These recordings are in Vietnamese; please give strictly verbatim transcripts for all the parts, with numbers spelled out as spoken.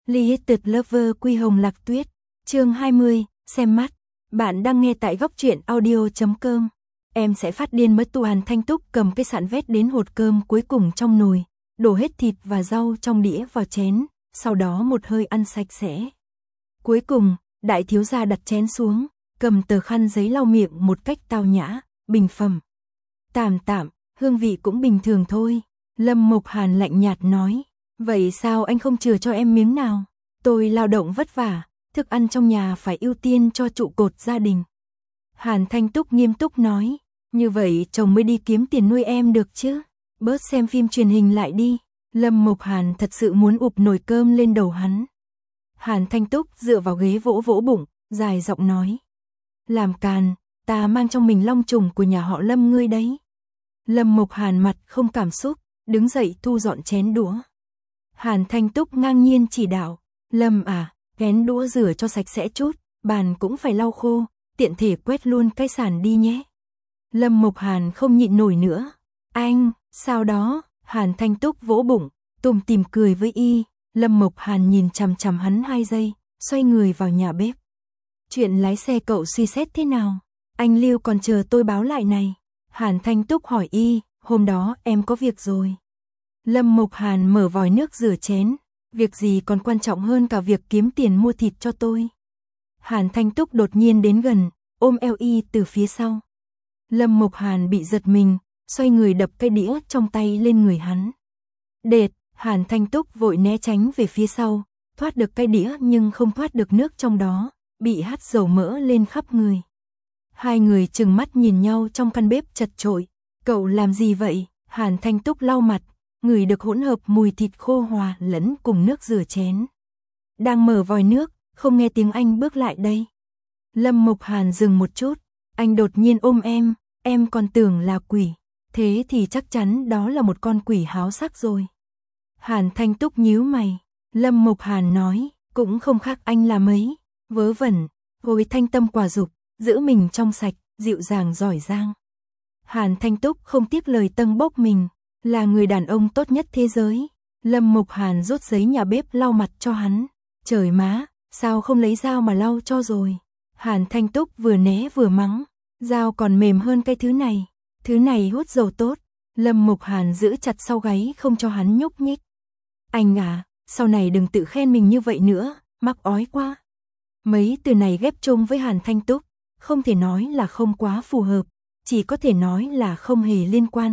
Limited Lover Quy Hồng Lạc Tuyết, chương hai mươi, xem mắt. Bạn đang nghe tại góc truyện audio chấm com. Em sẽ phát điên mất. Tu Hàn Thanh Túc cầm cái sạn vét đến hột cơm cuối cùng trong nồi, đổ hết thịt và rau trong đĩa vào chén, sau đó một hơi ăn sạch sẽ. Cuối cùng, đại thiếu gia đặt chén xuống, cầm tờ khăn giấy lau miệng một cách tao nhã, bình phẩm. Tạm tạm, hương vị cũng bình thường thôi. Lâm Mục Hàn lạnh nhạt nói. Vậy sao anh không chừa cho em miếng nào? Tôi lao động vất vả, thức ăn trong nhà phải ưu tiên cho trụ cột gia đình. Hàn Thanh Túc nghiêm túc nói. Như vậy chồng mới đi kiếm tiền nuôi em được chứ? Bớt xem phim truyền hình lại đi. Lâm Mục Hàn thật sự muốn ụp nồi cơm lên đầu hắn. Hàn Thanh Túc dựa vào ghế vỗ vỗ bụng, dài giọng nói. Làm càn, ta mang trong mình long trùng của nhà họ Lâm ngươi đấy. Lâm Mục Hàn mặt không cảm xúc, đứng dậy thu dọn chén đũa. Hàn Thanh Túc ngang nhiên chỉ đạo. Lâm à, chén đũa rửa cho sạch sẽ chút, bàn cũng phải lau khô, tiện thể quét luôn cái sàn đi nhé. Lâm Mục Hàn không nhịn nổi nữa. Anh, sau đó, Hàn Thanh Túc vỗ bụng, tủm tỉm cười với y. Lâm Mục Hàn nhìn chằm chằm hắn hai giây, xoay người vào nhà bếp. Chuyện lái xe cậu suy xét thế nào? Anh Lưu còn chờ tôi báo lại này. Hàn Thanh Túc hỏi y, hôm đó em có việc rồi. Lâm Mục Hàn mở vòi nước rửa chén. Việc gì còn quan trọng hơn cả việc kiếm tiền mua thịt cho tôi. Hàn Thanh Túc đột nhiên đến gần, ôm eo y từ phía sau. Lâm Mục Hàn bị giật mình, xoay người đập cái đĩa trong tay lên người hắn. Đệt, Hàn Thanh Túc vội né tránh về phía sau, thoát được cái đĩa nhưng không thoát được nước trong đó, bị hắt dầu mỡ lên khắp người. Hai người trừng mắt nhìn nhau trong căn bếp chật chội. Cậu làm gì vậy? Hàn Thanh Túc lau mặt, ngửi được hỗn hợp mùi thịt khô hòa lẫn cùng nước rửa chén. Đang mở vòi nước, không nghe tiếng anh bước lại đây. Lâm Mục Hàn dừng một chút, anh đột nhiên ôm em, em còn tưởng là quỷ, thế thì chắc chắn đó là một con quỷ háo sắc rồi. Hàn Thanh Túc nhíu mày, Lâm Mục Hàn nói, cũng không khác anh là mấy, vớ vẩn, gối thanh tâm quả dục, giữ mình trong sạch, dịu dàng giỏi giang. Hàn Thanh Túc không tiếc lời tâng bốc mình, là người đàn ông tốt nhất thế giới. Lâm Mục Hàn rút giấy nhà bếp lau mặt cho hắn. Trời má, sao không lấy dao mà lau cho rồi? Hàn Thanh Túc vừa né vừa mắng, dao còn mềm hơn cái thứ này, thứ này hút dầu tốt. Lâm Mục Hàn giữ chặt sau gáy không cho hắn nhúc nhích. Anh à, sau này đừng tự khen mình như vậy nữa, mắc ói quá. Mấy từ này ghép chung với Hàn Thanh Túc, không thể nói là không quá phù hợp, chỉ có thể nói là không hề liên quan.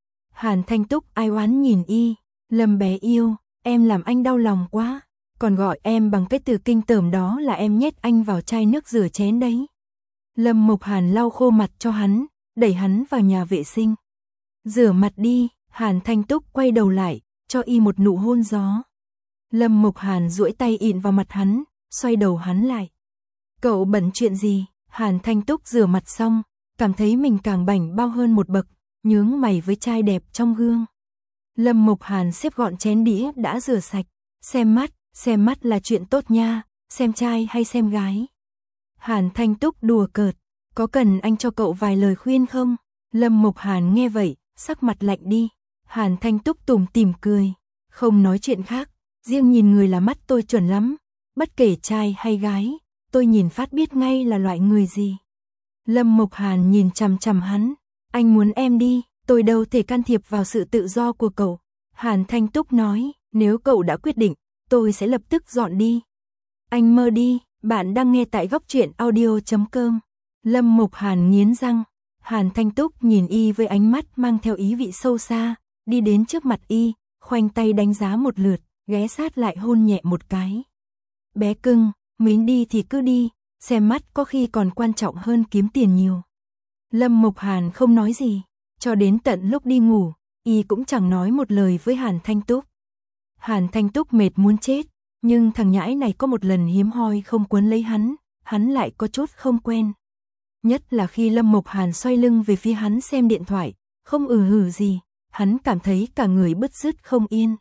Hàn Thanh Túc ai oán nhìn y, Lâm bé yêu, em làm anh đau lòng quá, còn gọi em bằng cái từ kinh tởm đó là em nhét anh vào chai nước rửa chén đấy. Lâm Mục Hàn lau khô mặt cho hắn, đẩy hắn vào nhà vệ sinh. Rửa mặt đi. Hàn Thanh Túc quay đầu lại, cho y một nụ hôn gió. Lâm Mục Hàn duỗi tay ịn vào mặt hắn, xoay đầu hắn lại. Cậu bận chuyện gì? Hàn Thanh Túc rửa mặt xong, cảm thấy mình càng bảnh bao hơn một bậc, nhướng mày với trai đẹp trong gương. Lâm Mục Hàn xếp gọn chén đĩa đã rửa sạch. Xem mắt, xem mắt là chuyện tốt nha, xem trai hay xem gái? Hàn Thanh Túc đùa cợt, có cần anh cho cậu vài lời khuyên không? Lâm Mục Hàn nghe vậy, sắc mặt lạnh đi. Hàn Thanh Túc tủm tỉm cười, không nói chuyện khác, riêng nhìn người là mắt tôi chuẩn lắm, bất kể trai hay gái, tôi nhìn phát biết ngay là loại người gì. Lâm Mục Hàn nhìn chằm chằm hắn, anh muốn em đi, tôi đâu thể can thiệp vào sự tự do của cậu. Hàn Thanh Túc nói, nếu cậu đã quyết định, tôi sẽ lập tức dọn đi. Anh mơ đi. Bạn đang nghe tại góc truyện audio chấm com. Lâm Mục Hàn nghiến răng. Hàn Thanh Túc nhìn y với ánh mắt mang theo ý vị sâu xa, đi đến trước mặt y, khoanh tay đánh giá một lượt, ghé sát lại hôn nhẹ một cái. Bé cưng, muốn đi thì cứ đi, xem mắt có khi còn quan trọng hơn kiếm tiền nhiều. Lâm Mục Hàn không nói gì, cho đến tận lúc đi ngủ, y cũng chẳng nói một lời với Hàn Thanh Túc. Hàn Thanh Túc mệt muốn chết, nhưng thằng nhãi này có một lần hiếm hoi không quấn lấy hắn, hắn lại có chút không quen. Nhất là khi Lâm Mục Hàn xoay lưng về phía hắn xem điện thoại, không ừ hử gì, hắn cảm thấy cả người bứt rứt không yên.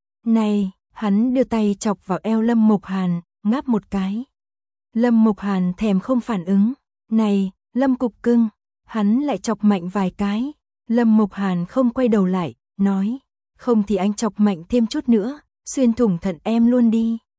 Này, hắn đưa tay chọc vào eo Lâm Mục Hàn, ngáp một cái. Lâm Mục Hàn thèm không phản ứng. Này, Lâm cục cưng, hắn lại chọc mạnh vài cái. Lâm Mục Hàn không quay đầu lại, nói, không thì anh chọc mạnh thêm chút nữa, xuyên thủng thận em luôn đi.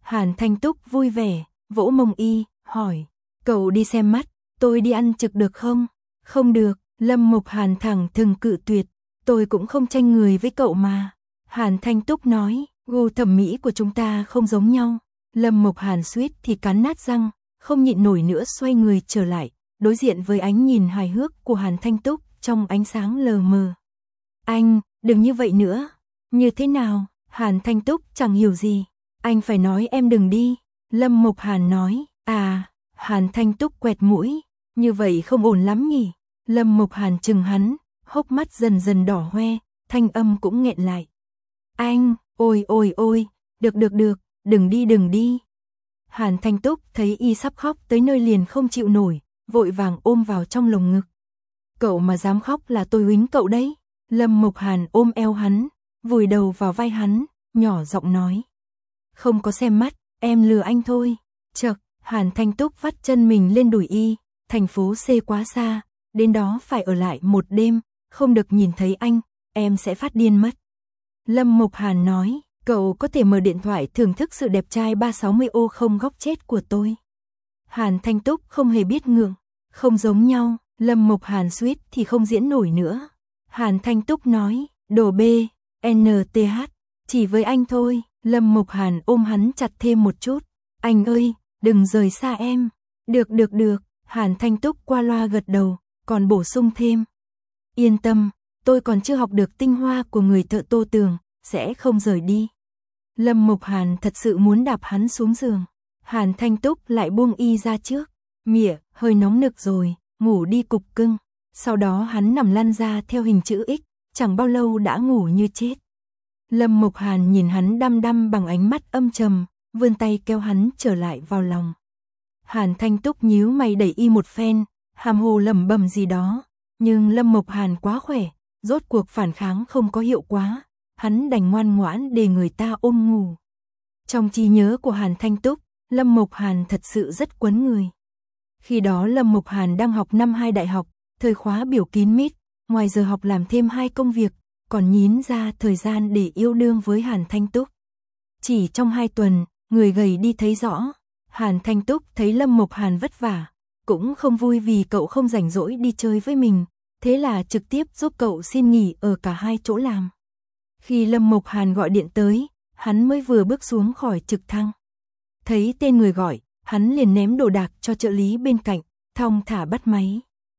Hàn Thanh Túc vui vẻ, vỗ mông y, hỏi, cậu đi xem mắt, tôi đi ăn trực được không? Không được, Lâm Mục Hàn thẳng thừng cự tuyệt, tôi cũng không tranh người với cậu mà. Hàn Thanh Túc nói, gu thẩm mỹ của chúng ta không giống nhau. Lâm Mục Hàn suýt thì cắn nát răng, không nhịn nổi nữa xoay người trở lại, đối diện với ánh nhìn hài hước của Hàn Thanh Túc trong ánh sáng lờ mờ. Anh, đừng như vậy nữa. Như thế nào? Hàn Thanh Túc chẳng hiểu gì. Anh phải nói em đừng đi. Lâm Mục Hàn nói, à, Hàn Thanh Túc quẹt mũi, như vậy không ổn lắm nhỉ. Lâm Mục Hàn chừng hắn, hốc mắt dần dần đỏ hoe, thanh âm cũng nghẹn lại. Anh, ôi ôi ôi, được được được, đừng đi đừng đi. Hàn Thanh Túc thấy y sắp khóc tới nơi liền không chịu nổi, vội vàng ôm vào trong lồng ngực. Cậu mà dám khóc là tôi huýnh cậu đấy. Lâm Mục Hàn ôm eo hắn, vùi đầu vào vai hắn, nhỏ giọng nói. Không có xem mắt, em lừa anh thôi. Chậc, Hàn Thanh Túc vắt chân mình lên đùi y, thành phố C quá xa, đến đó phải ở lại một đêm, không được nhìn thấy anh, em sẽ phát điên mất. Lâm Mục Hàn nói, cậu có thể mở điện thoại thưởng thức sự đẹp trai ba sáu mươi ô không góc chết của tôi. Hàn Thanh Túc không hề biết ngượng, không giống nhau, Lâm Mục Hàn suýt thì không diễn nổi nữa. Hàn Thanh Túc nói, đồ B, en tê hát, chỉ với anh thôi. Lâm Mục Hàn ôm hắn chặt thêm một chút. Anh ơi, đừng rời xa em. Được được được, Hàn Thanh Túc qua loa gật đầu, còn bổ sung thêm. Yên tâm, tôi còn chưa học được tinh hoa của người thợ tô tường, sẽ không rời đi. Lâm Mục Hàn thật sự muốn đạp hắn xuống giường. Hàn Thanh Túc lại buông y ra trước. Mỉa, hơi nóng nực rồi, ngủ đi cục cưng. Sau đó hắn nằm lăn ra theo hình chữ X, chẳng bao lâu đã ngủ như chết. Lâm Mục Hàn nhìn hắn đăm đăm bằng ánh mắt âm trầm, vươn tay kéo hắn trở lại vào lòng. Hàn Thanh Túc nhíu mày đẩy y một phen, hàm hồ lẩm bẩm gì đó, nhưng Lâm Mục Hàn quá khỏe, rốt cuộc phản kháng không có hiệu quả, hắn đành ngoan ngoãn để người ta ôm ngủ. Trong trí nhớ của Hàn Thanh Túc, Lâm Mục Hàn thật sự rất quấn người. Khi đó Lâm Mục Hàn đang học năm hai đại học, thời khóa biểu kín mít, ngoài giờ học làm thêm hai công việc, còn nhín ra thời gian để yêu đương với Hàn Thanh Túc. Chỉ trong hai tuần, người gầy đi thấy rõ. Hàn Thanh Túc thấy Lâm Mục Hàn vất vả, cũng không vui vì cậu không rảnh rỗi đi chơi với mình, thế là trực tiếp giúp cậu xin nghỉ ở cả hai chỗ làm. Khi Lâm Mục Hàn gọi điện tới, hắn mới vừa bước xuống khỏi trực thăng. Thấy tên người gọi, hắn liền ném đồ đạc cho trợ lý bên cạnh, thong thả bắt máy.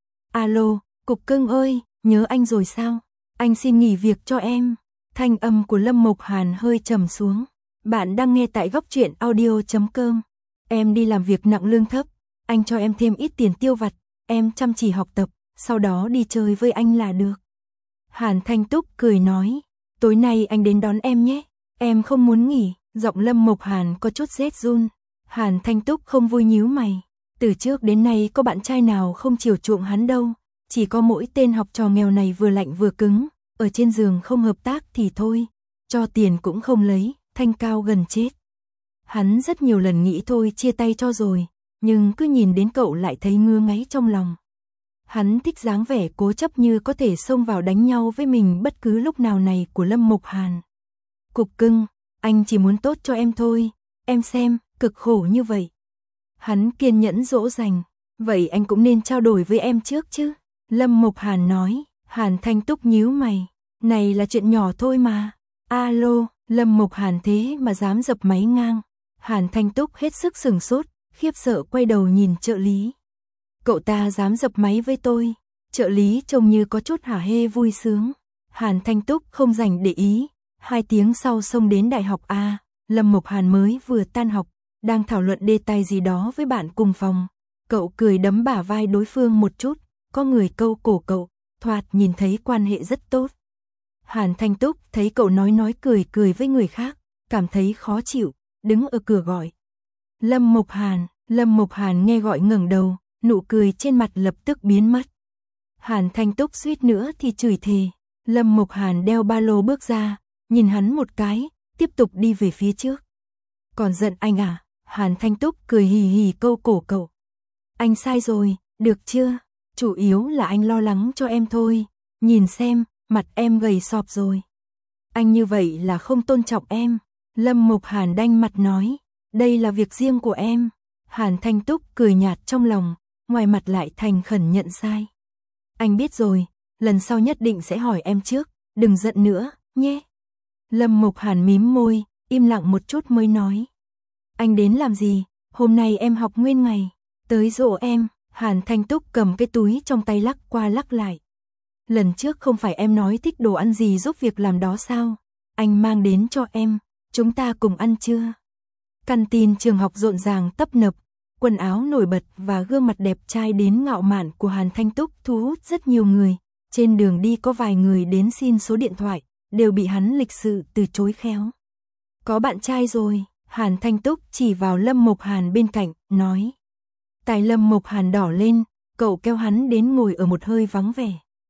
Alo, cục cưng ơi, nhớ anh rồi sao? Anh xin nghỉ việc cho em. Thanh âm của Lâm Mục Hàn hơi trầm xuống. Bạn đang nghe tại góc truyện audio chấm com. Em đi làm việc nặng lương thấp, anh cho em thêm ít tiền tiêu vặt, em chăm chỉ học tập, sau đó đi chơi với anh là được. Hàn Thanh Túc cười nói, tối nay anh đến đón em nhé, em không muốn nghỉ. Giọng Lâm Mục Hàn có chút rét run. Hàn Thanh Túc không vui nhíu mày, từ trước đến nay có bạn trai nào không chiều chuộng hắn đâu, chỉ có mỗi tên học trò nghèo này vừa lạnh vừa cứng, ở trên giường không hợp tác thì thôi, cho tiền cũng không lấy, thanh cao gần chết. Hắn rất nhiều lần nghĩ thôi chia tay cho rồi, nhưng cứ nhìn đến cậu lại thấy ngứa ngáy trong lòng. Hắn thích dáng vẻ cố chấp như có thể xông vào đánh nhau với mình bất cứ lúc nào này của Lâm Mục Hàn. Cục cưng, anh chỉ muốn tốt cho em thôi, em xem, cực khổ như vậy. Hắn kiên nhẫn dỗ dành, vậy anh cũng nên trao đổi với em trước chứ. Lâm Mục Hàn nói. Hàn Thanh Túc nhíu mày, này là chuyện nhỏ thôi mà. Alo, Lâm Mục Hàn thế mà dám dập máy ngang. Hàn Thanh Túc hết sức sửng sốt, khiếp sợ quay đầu nhìn trợ lý. Cậu ta dám dập máy với tôi. Trợ lý trông như có chút hả hê vui sướng. Hàn Thanh Túc không dành để ý. Hai tiếng sau xông đến đại học A, Lâm Mục Hàn mới vừa tan học, đang thảo luận đề tài gì đó với bạn cùng phòng. Cậu cười đấm bả vai đối phương một chút, có người câu cổ cậu, thoạt nhìn thấy quan hệ rất tốt. Hàn Thanh Túc thấy cậu nói nói cười cười với người khác, cảm thấy khó chịu, đứng ở cửa gọi. Lâm Mục Hàn, Lâm Mục Hàn nghe gọi ngẩng đầu, nụ cười trên mặt lập tức biến mất. Hàn Thanh Túc suýt nữa thì chửi thề. Lâm Mục Hàn đeo ba lô bước ra, nhìn hắn một cái, tiếp tục đi về phía trước. Còn giận anh à? Hàn Thanh Túc cười hì hì câu cổ cậu. Anh sai rồi, được chưa? Chủ yếu là anh lo lắng cho em thôi. Nhìn xem, mặt em gầy sọp rồi. Anh như vậy là không tôn trọng em. Lâm Mục Hàn đanh mặt nói. đây là việc riêng của em. Hàn Thanh Túc cười nhạt trong lòng, ngoài mặt lại thành khẩn nhận sai. Anh biết rồi, lần sau nhất định sẽ hỏi em trước, đừng giận nữa, nhé. Lâm Mục Hàn mím môi, im lặng một chút mới nói. Anh đến làm gì, hôm nay em học nguyên ngày, tới dỗ em. Hàn Thanh Túc cầm cái túi trong tay lắc qua lắc lại. Lần trước không phải em nói thích đồ ăn gì giúp việc làm đó sao? Anh mang đến cho em, chúng ta cùng ăn chưa? Căn tin trường học rộn ràng tấp nập, quần áo nổi bật và gương mặt đẹp trai đến ngạo mạn của Hàn Thanh Túc thu hút rất nhiều người. Trên đường đi có vài người đến xin số điện thoại, đều bị hắn lịch sự từ chối khéo. Có bạn trai rồi, Hàn Thanh Túc chỉ vào Lâm Mục Hàn bên cạnh, nói. Tai Lâm Mục Hàn đỏ lên, cậu kéo hắn đến ngồi ở một hơi vắng vẻ.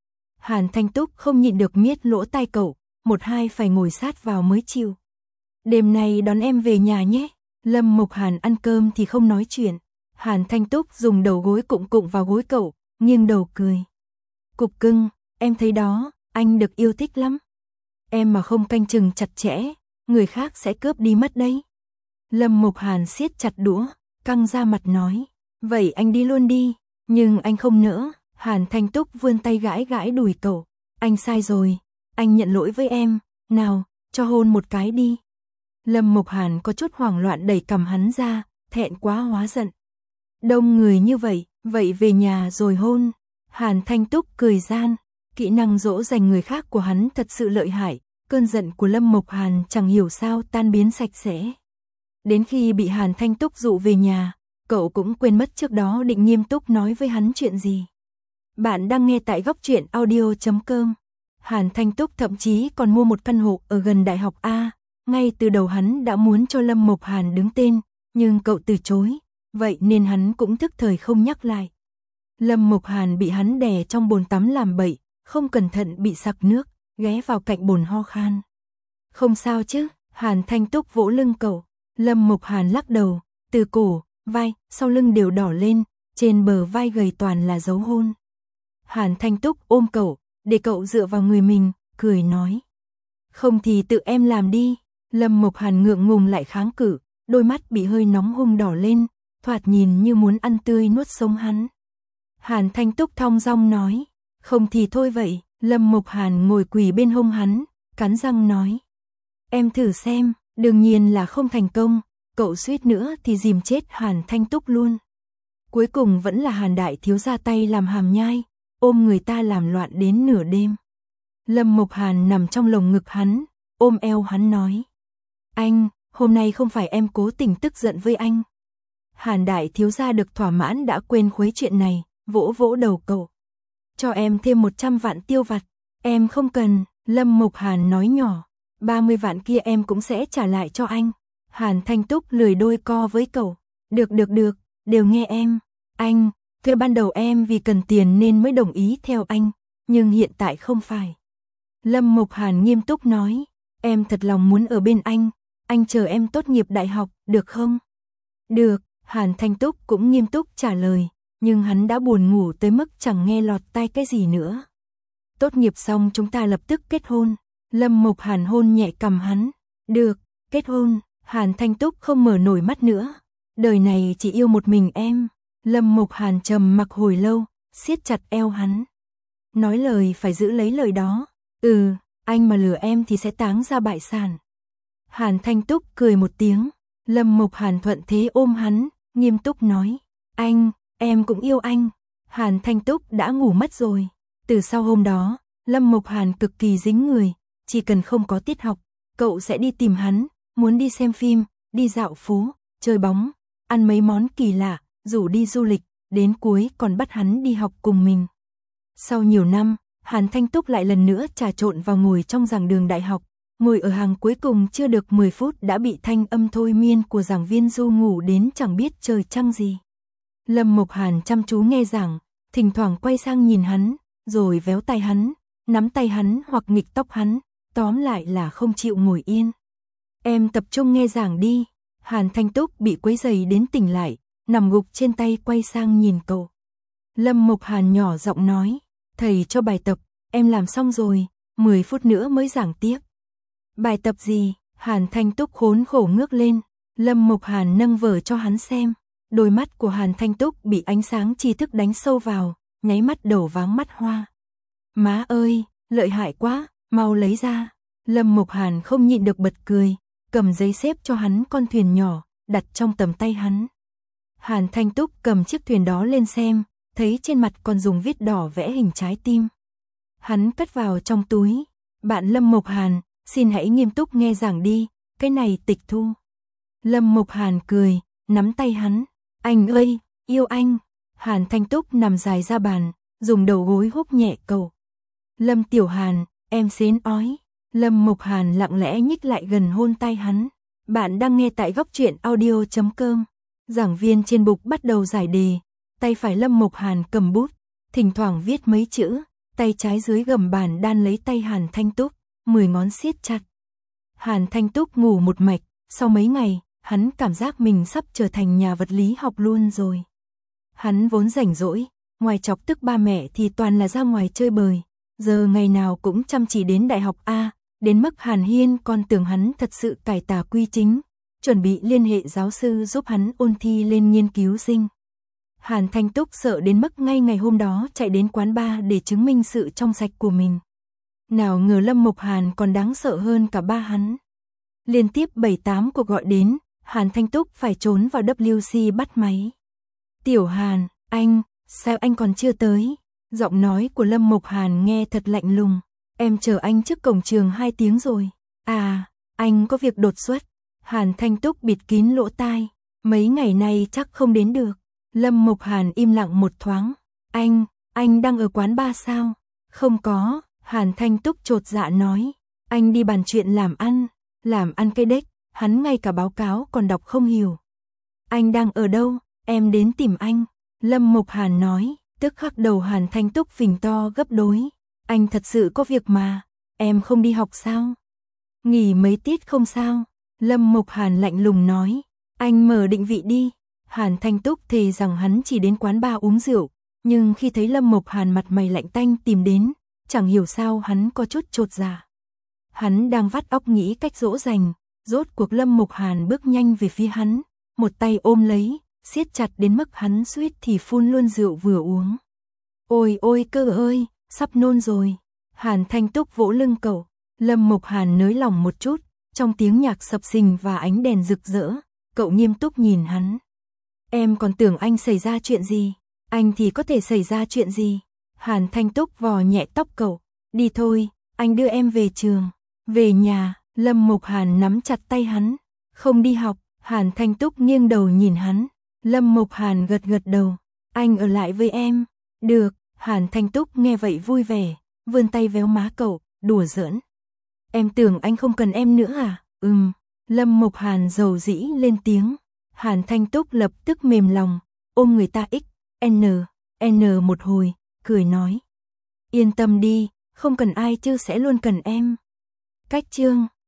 Hàn Thanh Túc không nhịn được miết lỗ tai cậu, một hai phải ngồi sát vào mới chịu. Đêm nay đón em về nhà nhé. Lâm Mục Hàn ăn cơm thì không nói chuyện. Hàn Thanh Túc dùng đầu gối cụng cụng vào gối cậu, nghiêng đầu cười. Cục cưng, em thấy đó, anh được yêu thích lắm. Em mà không canh chừng chặt chẽ, người khác sẽ cướp đi mất đấy. Lâm Mục Hàn siết chặt đũa, căng ra mặt nói. Vậy anh đi luôn đi, nhưng anh không nỡ. Hàn Thanh Túc vươn tay gãi gãi đùi cậu. Anh sai rồi, anh nhận lỗi với em, nào, cho hôn một cái đi. Lâm Mục Hàn có chút hoảng loạn đẩy cầm hắn ra, thẹn quá hóa giận. Đông người như vậy, vậy về nhà rồi hôn. Hàn Thanh Túc cười gian, kỹ năng dỗ dành người khác của hắn thật sự lợi hại, cơn giận của Lâm Mục Hàn chẳng hiểu sao tan biến sạch sẽ. Đến khi bị Hàn Thanh Túc dụ về nhà, cậu cũng quên mất trước đó định nghiêm túc nói với hắn chuyện gì. Bạn đang nghe tại góc truyện audio chấm com. Hàn Thanh Túc thậm chí còn mua một căn hộ ở gần Đại học A, ngay từ đầu hắn đã muốn cho Lâm Mục Hàn đứng tên, nhưng cậu từ chối, vậy nên hắn cũng thức thời không nhắc lại. Lâm Mục Hàn bị hắn đè trong bồn tắm làm bậy, không cẩn thận bị sặc nước, ghé vào cạnh bồn ho khan. Không sao chứ, Hàn Thanh Túc vỗ lưng cậu. Lâm Mục Hàn lắc đầu, từ cổ, vai, sau lưng đều đỏ lên, trên bờ vai gầy toàn là dấu hôn. Hàn Thanh Túc ôm cậu, để cậu dựa vào người mình, cười nói. Không thì tự em làm đi. Lâm Mục Hàn ngượng ngùng lại kháng cự, đôi mắt bị hơi nóng hung đỏ lên, thoạt nhìn như muốn ăn tươi nuốt sống hắn. Hàn Thanh Túc thong dong nói. Không thì thôi vậy. Lâm Mục Hàn ngồi quỳ bên hông hắn, cắn răng nói. Em thử xem, đương nhiên là không thành công, cậu suýt nữa thì dìm chết Hàn Thanh Túc luôn. Cuối cùng vẫn là Hàn đại thiếu ra tay làm hàm nhai, ôm người ta làm loạn đến nửa đêm. Lâm Mục Hàn nằm trong lồng ngực hắn, ôm eo hắn nói. Anh, hôm nay không phải em cố tình tức giận với anh. Hàn đại thiếu gia được thỏa mãn đã quên khuấy chuyện này, vỗ vỗ đầu cậu. Cho em thêm một trăm vạn tiêu vặt, em không cần. Lâm Mục Hàn nói nhỏ. ba mươi vạn kia em cũng sẽ trả lại cho anh. Hàn Thanh Túc lười đôi co với cậu. Được được được, đều nghe em. Anh, thuê ban đầu em vì cần tiền nên mới đồng ý theo anh, nhưng hiện tại không phải. Lâm Mục Hàn nghiêm túc nói. Em thật lòng muốn ở bên anh, anh chờ em tốt nghiệp đại học, được không? Được, Hàn Thanh Túc cũng nghiêm túc trả lời, nhưng hắn đã buồn ngủ tới mức chẳng nghe lọt tai cái gì nữa. Tốt nghiệp xong chúng ta lập tức kết hôn. Lâm Mục Hàn hôn nhẹ cằm hắn. Được, kết hôn. Hàn Thanh Túc không mở nổi mắt nữa. Đời này chỉ yêu một mình em. Lâm Mục Hàn trầm mặc hồi lâu, siết chặt eo hắn. Nói lời phải giữ lấy lời đó. Ừ, anh mà lừa em thì sẽ táng ra bại sản. Hàn Thanh Túc cười một tiếng. Lâm Mục Hàn thuận thế ôm hắn, nghiêm túc nói. Anh, em cũng yêu anh. Hàn Thanh Túc đã ngủ mất rồi. Từ sau hôm đó, Lâm Mục Hàn cực kỳ dính người. Chỉ cần không có tiết học, cậu sẽ đi tìm hắn, muốn đi xem phim, đi dạo phố, chơi bóng, ăn mấy món kỳ lạ, rủ đi du lịch, đến cuối còn bắt hắn đi học cùng mình. Sau nhiều năm, Hàn Thanh Túc lại lần nữa trà trộn vào ngồi trong giảng đường đại học, ngồi ở hàng cuối cùng chưa được mười phút đã bị thanh âm thôi miên của giảng viên du ngủ đến chẳng biết trời trăng gì. Lâm Mục Hàn chăm chú nghe giảng, thỉnh thoảng quay sang nhìn hắn, rồi véo tay hắn, nắm tay hắn hoặc nghịch tóc hắn, tóm lại là không chịu ngồi yên. Em tập trung nghe giảng đi. Hàn Thanh Túc bị quấy rầy đến tỉnh lại, nằm gục trên tay quay sang nhìn cậu. Lâm Mục Hàn nhỏ giọng nói, thầy cho bài tập, em làm xong rồi, mười phút nữa mới giảng tiếp. Bài tập gì? Hàn Thanh Túc khốn khổ ngước lên. Lâm Mục Hàn nâng vở cho hắn xem. Đôi mắt của Hàn Thanh Túc bị ánh sáng tri thức đánh sâu vào, nháy mắt đầu váng mắt hoa. Má ơi, lợi hại quá, mau lấy ra. Lâm Mục Hàn không nhịn được bật cười, cầm giấy xếp cho hắn con thuyền nhỏ, đặt trong tầm tay hắn. Hàn Thanh Túc cầm chiếc thuyền đó lên xem, thấy trên mặt còn dùng viết đỏ vẽ hình trái tim. Hắn cất vào trong túi. Bạn Lâm Mục Hàn, xin hãy nghiêm túc nghe giảng đi, cái này tịch thu. Lâm Mục Hàn cười, nắm tay hắn. Anh ơi, yêu anh. Hàn Thanh Túc nằm dài ra bàn, dùng đầu gối húc nhẹ cầu. Lâm Tiểu Hàn, em xến ói. Lâm Mục Hàn lặng lẽ nhích lại gần hôn tay hắn. Bạn đang nghe tại góc truyện audio chấm com. Giảng viên trên bục bắt đầu giải đề. Tay phải Lâm Mục Hàn cầm bút, thỉnh thoảng viết mấy chữ. Tay trái dưới gầm bàn đan lấy tay Hàn Thanh Túc, mười ngón siết chặt. Hàn Thanh Túc ngủ một mạch, sau mấy ngày, hắn cảm giác mình sắp trở thành nhà vật lý học luôn rồi. Hắn vốn rảnh rỗi, ngoài chọc tức ba mẹ thì toàn là ra ngoài chơi bời, giờ ngày nào cũng chăm chỉ đến đại học A, đến mức Hàn Hiên còn tưởng hắn thật sự cải tà quy chính, chuẩn bị liên hệ giáo sư giúp hắn ôn thi lên nghiên cứu sinh. Hàn Thanh Túc sợ đến mức ngay ngày hôm đó chạy đến quán bar để chứng minh sự trong sạch của mình. Nào ngờ Lâm Mục Hàn còn đáng sợ hơn cả ba hắn. Liên tiếp bảy tám cuộc gọi đến, Hàn Thanh Túc phải trốn vào W C bắt máy. Tiểu Hàn, anh, sao anh còn chưa tới? Giọng nói của Lâm Mục Hàn nghe thật lạnh lùng. Em chờ anh trước cổng trường hai tiếng rồi. À, anh có việc đột xuất. Hàn Thanh Túc bịt kín lỗ tai. Mấy ngày nay chắc không đến được. Lâm Mục Hàn im lặng một thoáng. Anh, anh đang ở quán bar sao? Không có, Hàn Thanh Túc chột dạ nói. Anh đi bàn chuyện làm ăn. Làm ăn cái đếch, hắn ngay cả báo cáo còn đọc không hiểu. Anh đang ở đâu? Em đến tìm anh. Lâm Mục Hàn nói, tức khắc đầu Hàn Thanh Túc phình to gấp đôi. Anh thật sự có việc mà, em không đi học sao? Nghỉ mấy tiết không sao? Lâm Mục Hàn lạnh lùng nói, anh mở định vị đi. Hàn Thanh Túc thề rằng hắn chỉ đến quán bar uống rượu, nhưng khi thấy Lâm Mục Hàn mặt mày lạnh tanh tìm đến, chẳng hiểu sao hắn có chút chột dạ. Hắn đang vắt óc nghĩ cách dỗ dành, rốt cuộc Lâm Mục Hàn bước nhanh về phía hắn, một tay ôm lấy, siết chặt đến mức hắn suýt thì phun luôn rượu vừa uống. Ôi ôi cơ ơi, sắp nôn rồi. Hàn Thanh Túc vỗ lưng cậu, Lâm Mục Hàn nới lòng một chút, trong tiếng nhạc sập sình và ánh đèn rực rỡ, cậu nghiêm túc nhìn hắn. Em còn tưởng anh xảy ra chuyện gì, anh thì có thể xảy ra chuyện gì. Hàn Thanh Túc vò nhẹ tóc cậu, đi thôi, anh đưa em về trường. Về nhà, Lâm Mục Hàn nắm chặt tay hắn, không đi học. Hàn Thanh Túc nghiêng đầu nhìn hắn, Lâm Mục Hàn gật gật đầu, anh ở lại với em. Được, Hàn Thanh Túc nghe vậy vui vẻ, vươn tay véo má cậu, đùa giỡn. Em tưởng anh không cần em nữa à? Ừm, Lâm Mục Hàn dầu dĩ lên tiếng. Hàn Thanh Túc lập tức mềm lòng, ôm người ta x, n, n một hồi, cười nói. Yên tâm đi, không cần ai chứ sẽ luôn cần em. Cách chương